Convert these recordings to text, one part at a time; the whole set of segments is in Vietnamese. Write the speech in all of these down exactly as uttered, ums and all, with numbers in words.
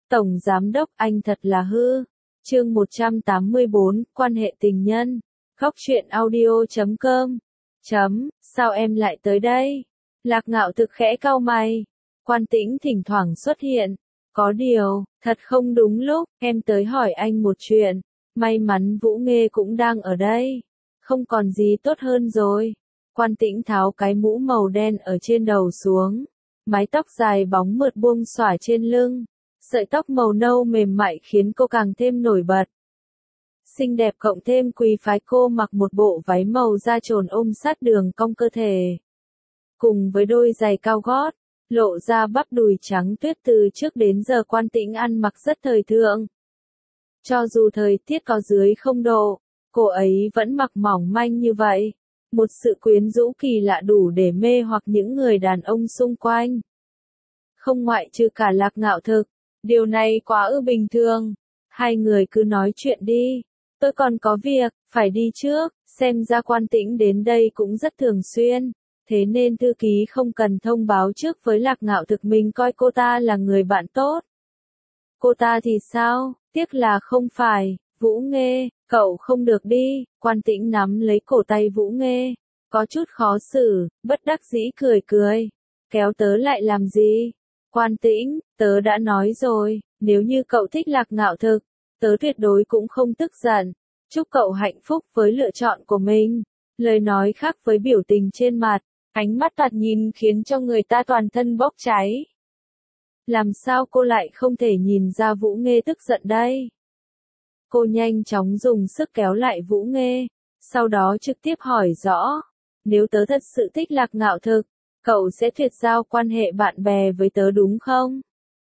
Tổng Giám đốc anh thật là hư. Chương một trăm tám mươi bốn, quan hệ tình nhân. Góc truyện audio chấm com. Chấm, sao em lại tới đây? Lạc Ngạo Thực khẽ cau mày. Quan Tĩnh thỉnh thoảng xuất hiện. Có điều, thật không đúng lúc, em tới hỏi anh một chuyện. May mắn Vũ Nghê cũng đang ở đây. Không còn gì tốt hơn rồi. Quan Tĩnh tháo cái mũ màu đen ở trên đầu xuống. Mái tóc dài bóng mượt buông xõa trên lưng. Sợi tóc màu nâu mềm mại khiến cô càng thêm nổi bật. Xinh đẹp cộng thêm quý phái, cô mặc một bộ váy màu da trồn ôm sát đường cong cơ thể. Cùng với đôi giày cao gót, lộ ra bắp đùi trắng tuyết, từ trước đến giờ Quan Tĩnh ăn mặc rất thời thượng. Cho dù thời tiết có dưới không độ, cô ấy vẫn mặc mỏng manh như vậy. Một sự quyến rũ kỳ lạ đủ để mê hoặc những người đàn ông xung quanh. Không ngoại trừ cả Lạc Ngạo Thực. Điều này quá ư bình thường. Hai người cứ nói chuyện đi. Tôi còn có việc, phải đi trước. Xem ra Quan Tĩnh đến đây cũng rất thường xuyên. Thế nên thư ký không cần thông báo trước với Lạc Ngạo Thực mình coi cô ta là người bạn tốt. Cô ta thì sao? Tiếc là không phải. Vũ Nghê, cậu không được đi. Quan Tĩnh nắm lấy cổ tay Vũ Nghê. Có chút khó xử, bất đắc dĩ cười cười. Kéo tớ lại làm gì? Quan Tĩnh, tớ đã nói rồi, nếu như cậu thích Lạc Ngạo Thực, tớ tuyệt đối cũng không tức giận. Chúc cậu hạnh phúc với lựa chọn của mình. Lời nói khác với biểu tình trên mặt, ánh mắt thoạt nhìn khiến cho người ta toàn thân bốc cháy. Làm sao cô lại không thể nhìn ra Vũ Nghê tức giận đây? Cô nhanh chóng dùng sức kéo lại Vũ Nghê, sau đó trực tiếp hỏi rõ. Nếu tớ thật sự thích Lạc Ngạo Thực, cậu sẽ tuyệt giao quan hệ bạn bè với tớ đúng không?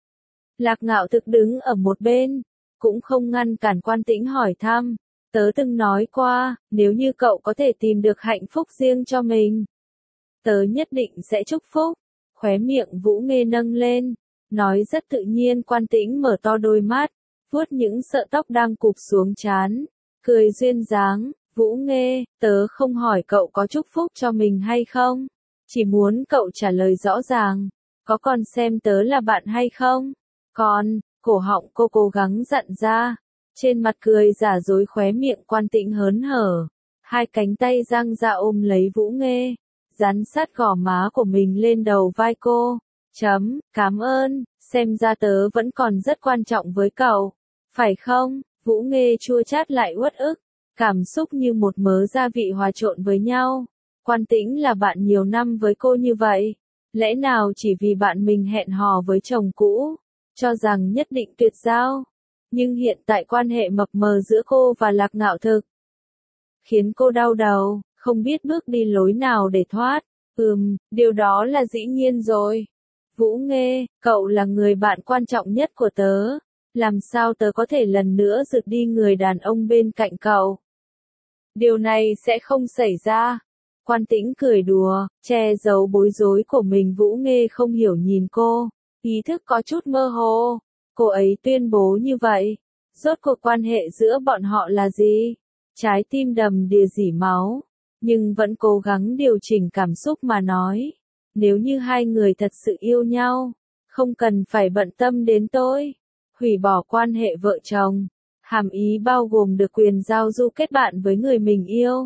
Lạc Ngạo Thực đứng ở một bên, cũng không ngăn cản Quan Tĩnh hỏi thăm. Tớ từng nói qua, nếu như cậu có thể tìm được hạnh phúc riêng cho mình, tớ nhất định sẽ chúc phúc. Khóe miệng Vũ Nghê nâng lên, nói rất tự nhiên. Quan Tĩnh mở to đôi mắt, vuốt những sợi tóc đang cụp xuống trán, cười duyên dáng. Vũ Nghê, tớ không hỏi cậu có chúc phúc cho mình hay không. Chỉ muốn cậu trả lời rõ ràng, có còn xem tớ là bạn hay không? Còn, cổ họng cô cố gắng dặn ra, trên mặt cười giả dối, khóe miệng Quan Tĩnh hớn hở. Hai cánh tay dang ra ôm lấy Vũ Nghê, dán sát gò má của mình lên đầu vai cô. Chấm, cảm ơn, xem ra tớ vẫn còn rất quan trọng với cậu, phải không? Vũ Nghê chua chát lại uất ức, cảm xúc như một mớ gia vị hòa trộn với nhau. Quan Tĩnh là bạn nhiều năm với cô như vậy, lẽ nào chỉ vì bạn mình hẹn hò với chồng cũ, cho rằng nhất định tuyệt giao. Nhưng hiện tại quan hệ mập mờ giữa cô và Lạc Ngạo Thực khiến cô đau đầu, không biết bước đi lối nào để thoát. Ừm, điều đó là dĩ nhiên rồi. Vũ Nghê, cậu là người bạn quan trọng nhất của tớ. Làm sao tớ có thể lần nữa rượt đi người đàn ông bên cạnh cậu? Điều này sẽ không xảy ra. Quan Tĩnh cười đùa, che giấu bối rối của mình. Vũ Nghê không hiểu nhìn cô, ý thức có chút mơ hồ. Cô ấy tuyên bố như vậy, rốt cuộc quan hệ giữa bọn họ là gì? Trái tim đầm đìa rỉ máu, nhưng vẫn cố gắng điều chỉnh cảm xúc mà nói. Nếu như hai người thật sự yêu nhau, không cần phải bận tâm đến tôi. Hủy bỏ quan hệ vợ chồng, hàm ý bao gồm được quyền giao du kết bạn với người mình yêu.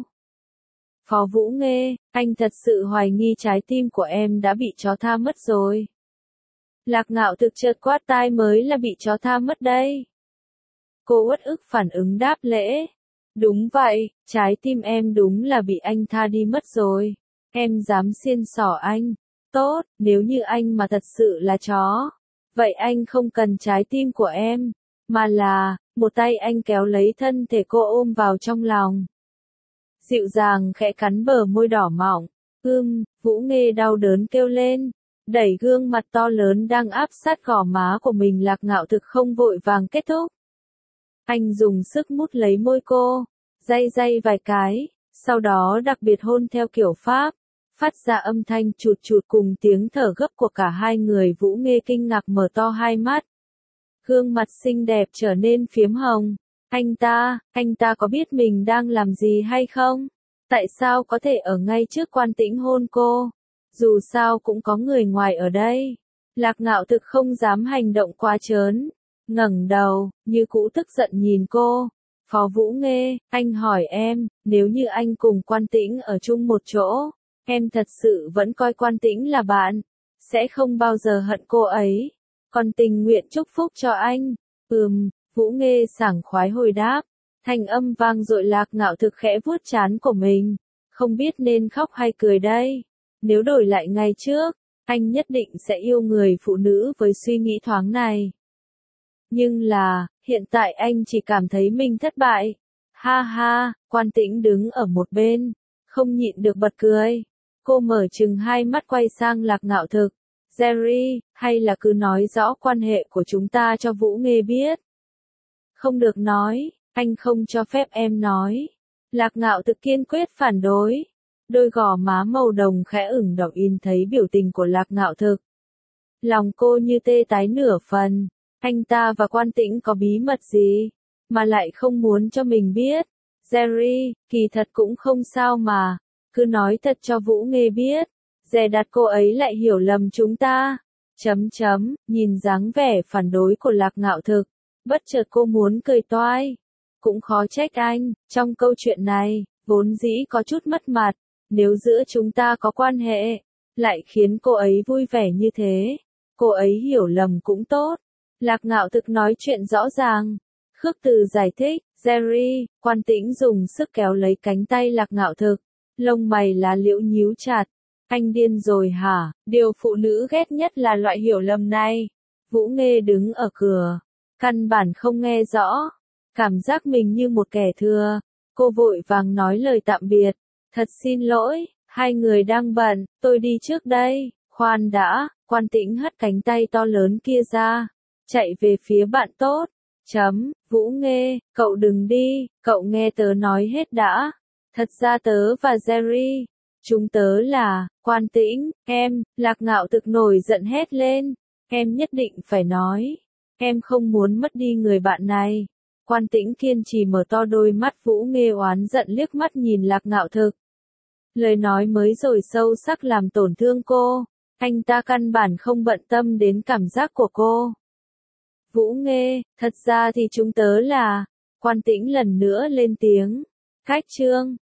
Phó Vũ Nghê, anh thật sự hoài nghi trái tim của em đã bị chó tha mất rồi. Lạc Ngạo Thực chợt quát tai, mới là bị chó tha mất đây. Cô uất ức phản ứng đáp lễ. Đúng vậy, trái tim em đúng là bị anh tha đi mất rồi. Em dám xiên xỏ anh. Tốt, nếu như anh mà thật sự là chó, vậy anh không cần trái tim của em, mà là, một tay anh kéo lấy thân thể cô ôm vào trong lòng. Dịu dàng khẽ cắn bờ môi đỏ mọng. Ưm, Vũ Nghê đau đớn kêu lên, đẩy gương mặt to lớn đang áp sát gò má của mình. Lạc Ngạo Thực không vội vàng kết thúc. Anh dùng sức mút lấy môi cô, day day vài cái, sau đó đặc biệt hôn theo kiểu Pháp, phát ra âm thanh chụt chụt cùng tiếng thở gấp của cả hai người. Vũ Nghê kinh ngạc mở to hai mắt. Gương mặt xinh đẹp trở nên phiếm hồng. Anh ta, anh ta có biết mình đang làm gì hay không? Tại sao có thể ở ngay trước Quan Tĩnh hôn cô? Dù sao cũng có người ngoài ở đây. Lạc Ngạo Thực không dám hành động quá trớn. ngẩng đầu, như cũ tức giận nhìn cô. Phó Vũ Nghê, anh hỏi em, nếu như anh cùng Quan Tĩnh ở chung một chỗ, em thật sự vẫn coi Quan Tĩnh là bạn, sẽ không bao giờ hận cô ấy, còn tình nguyện chúc phúc cho anh. Ừm, Vũ Nghê sảng khoái hồi đáp, thanh âm vang dội. Lạc Ngạo Thực khẽ vuốt trán của mình, không biết nên khóc hay cười đây. Nếu đổi lại ngày trước, anh nhất định sẽ yêu người phụ nữ với suy nghĩ thoáng này. Nhưng là, hiện tại anh chỉ cảm thấy mình thất bại. Ha ha, Quan Tĩnh đứng ở một bên, không nhịn được bật cười. Cô mở trừng hai mắt quay sang Lạc Ngạo Thực. Jerry, hay là cứ nói rõ quan hệ của chúng ta cho Vũ Nghê biết. Không được nói, anh không cho phép em nói. Lạc Ngạo Thực kiên quyết phản đối. Đôi gò má màu đồng khẽ ửng đỏ, in thấy biểu tình của Lạc Ngạo Thực. Lòng cô như tê tái nửa phần. Anh ta và Quan Tĩnh có bí mật gì, mà lại không muốn cho mình biết. Jerry, kỳ thật cũng không sao mà, cứ nói thật cho Vũ Nghê biết, dè đặt cô ấy lại hiểu lầm chúng ta. Chấm chấm, nhìn dáng vẻ phản đối của Lạc Ngạo Thực, bất chợt cô muốn cười toai. Cũng khó trách anh, trong câu chuyện này, vốn dĩ có chút mất mặt, nếu giữa chúng ta có quan hệ, lại khiến cô ấy vui vẻ như thế, cô ấy hiểu lầm cũng tốt. Lạc Ngạo Thực nói chuyện rõ ràng. Khước Từ giải thích, Jerry, Quan Tĩnh dùng sức kéo lấy cánh tay Lạc Ngạo Thực, lông mày lá liễu nhíu chặt. Anh điên rồi hả? Điều phụ nữ ghét nhất là loại hiểu lầm này. Vũ Nghê đứng ở cửa, căn bản không nghe rõ, cảm giác mình như một kẻ thừa. Cô vội vàng nói lời tạm biệt. Thật xin lỗi, hai người đang bận, tôi đi trước đây. Khoan đã, Quan Tĩnh hất cánh tay to lớn kia ra, chạy về phía bạn tốt. Chấm, Vũ Nghê, cậu đừng đi, cậu nghe tớ nói hết đã. Thật ra tớ và Jerry, chúng tớ là, Quan Tĩnh, em, Lạc Ngạo Thực nổi giận hét lên. Em nhất định phải nói, em không muốn mất đi người bạn này. Quan Tĩnh kiên trì mở to đôi mắt. Vũ Nghê oán giận liếc mắt nhìn Lạc Ngạo Thực. Lời nói mới rồi sâu sắc làm tổn thương cô, anh ta căn bản không bận tâm đến cảm giác của cô. Vũ Nghê, thật ra thì chúng tớ là, Quan Tĩnh lần nữa lên tiếng. Cách chương